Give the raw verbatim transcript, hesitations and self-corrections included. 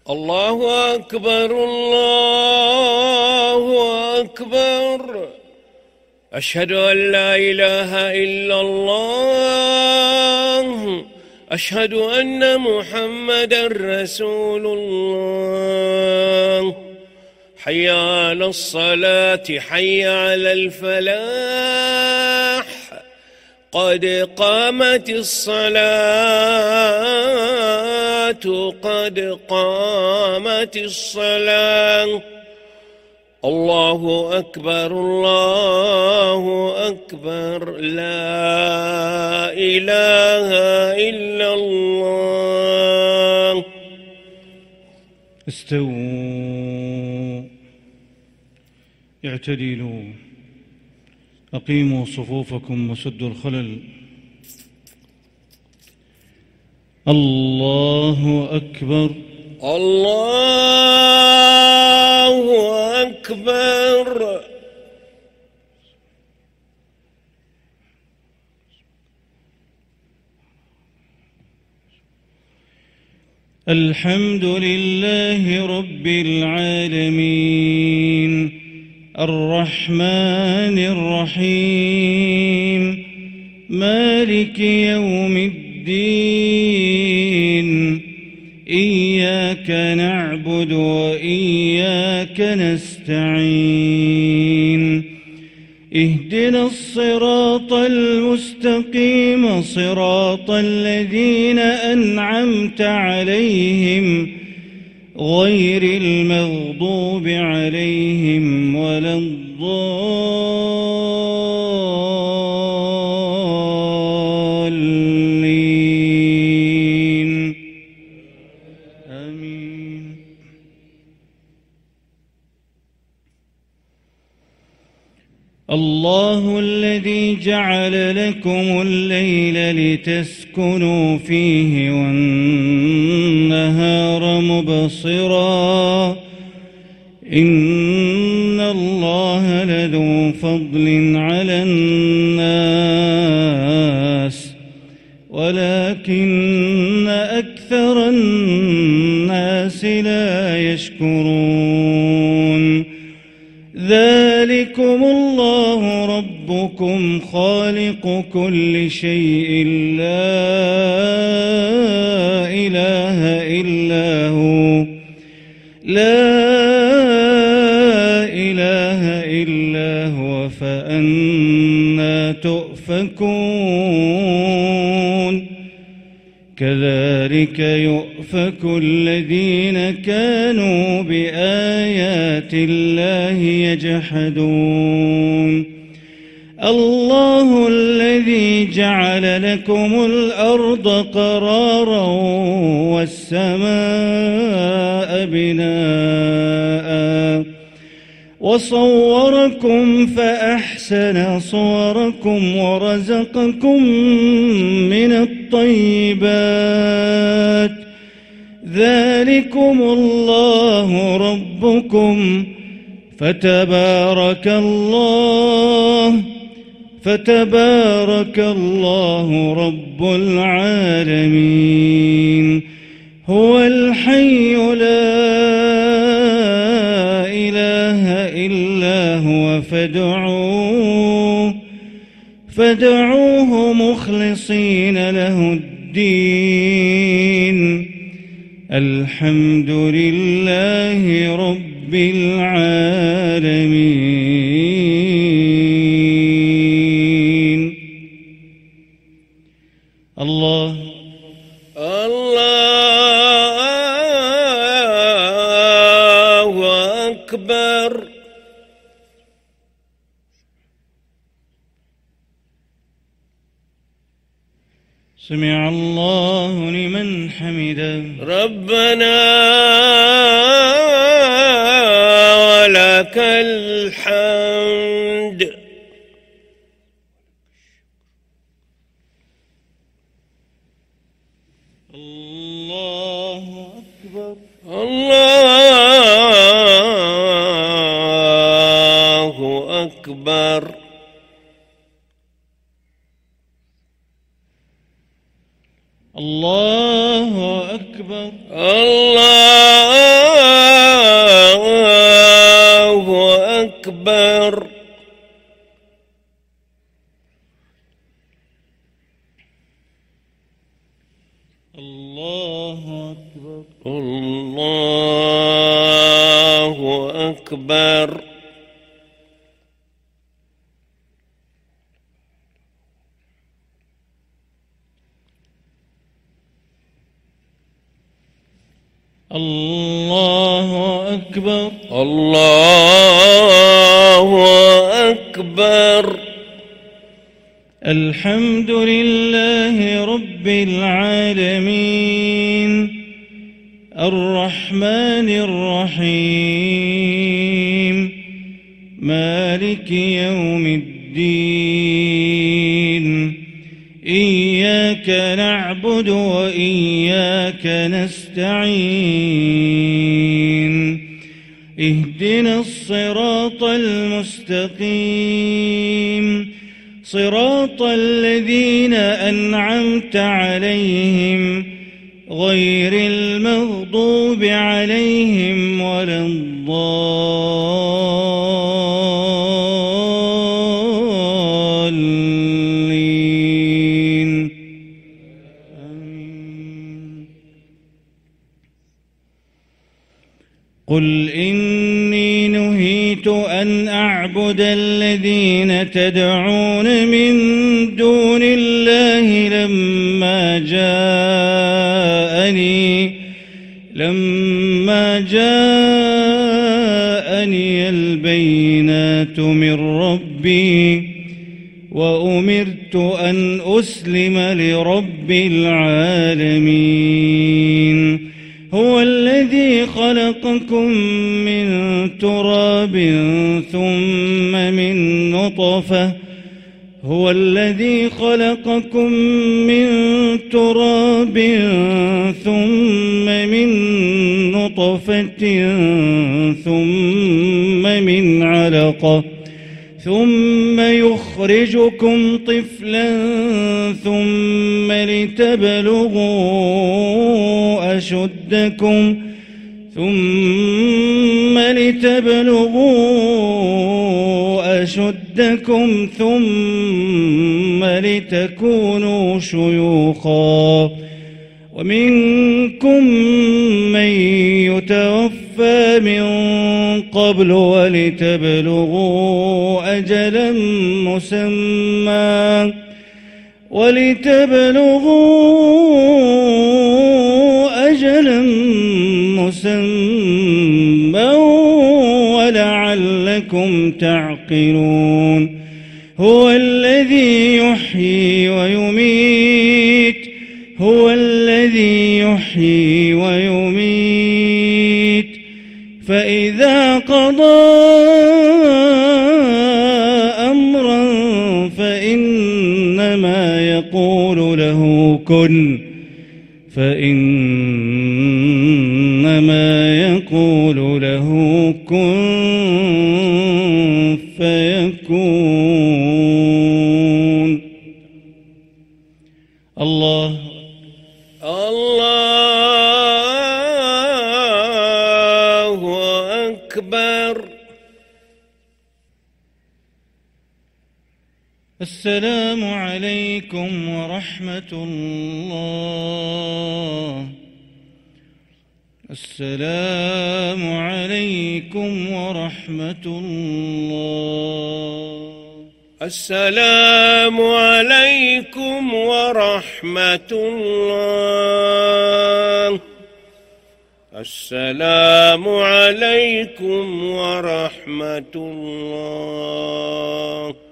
الله أكبر الله أكبر. أشهد أن لا إله إلا الله. أشهد أن محمدًا رسول الله. حي على الصلاة حي على الفلاح. قد قامت الصلاة قد قامت الصلاة. الله أكبر الله أكبر. لا إله إلا الله. استووا اعتدلوا أقيموا صفوفكم وسدوا الخلل. الله أكبر الله أكبر. الحمد لله رب العالمين الرحمن الرحيم مالك يوم الدين. إياك نعبد وإياك نستعين. اهدنا الصراط المستقيم صراط الذين أنعمت عليهم غير المغضوب عليهم ولا الضالين. آمين. الله الذي جعل لكم الليل لتسكنوا فيه والنهار مبصرا. إن الله لذو فضل على الناس ولكن أكثر الناس لا يشكرون. ذلكم الله ربكم خالق كل شيء لا إله إلا هو لا إله إلا هو فأنى تؤفكون. كذلك يؤفك الذين كانوا بآيات الله يجحدون. الله الذي جعل لكم الأرض قرارا والسماء بناء وصوركم فأحسن صوركم ورزقكم من الطيبات. ذلكم الله ربكم فتبارك الله فتبارك الله رب العالمين. هو الحي لا إله إلا هو فادعوه فادعوه مخلصين له الدين. الحمد لله رب العالمين. الله الله أكبر. سمع الله لمن حمده. ربنا ولك الحمد. الله أكبر الله أكبر. الله أكبر. الله أكبر. الله أكبر. الله أكبر. الله أكبر. الله أكبر. الحمد لله رب العالمين الرحمن الرحيم مالك يوم الدين إياك نعبد وإياك نستعين اهدنا الصراط المستقيم صراط الذين أنعمت عليهم غير المغضوب عليهم ولا الضالين آمين. قل إني نهيت أن أعبد الذين تدعون من دون الله لما جاءني لما جاءني البينات من ربي وأمرت أن أسلم لرب العالمين. هو الذي خلقكم من تراب ثم من نطفة هو الذي خلقكم من تراب ثم من نطفة ثم من علقة ثم يخرجكم طفلا ثم لتبلغوا أشدكم ثم لتبلغوا أشدكم ثم لتكونوا شيوخا ومنكم من يتوفى من قبل ولتبلغوا أجلا مسمى ولتبلغوا أجلا مسمى ولعلكم تعقلون. هو الذي يحيي ويميت هو الذي يحيي ويميت فإذا قضى أمرا فإنما يقول له كن فإنما يقول له كن فيكون. الله الله أكبر. السلام عليكم ورحمة الله. السلام عليكم ورحمة الله. السلام عليكم ورحمة الله. السلام عليكم ورحمة الله.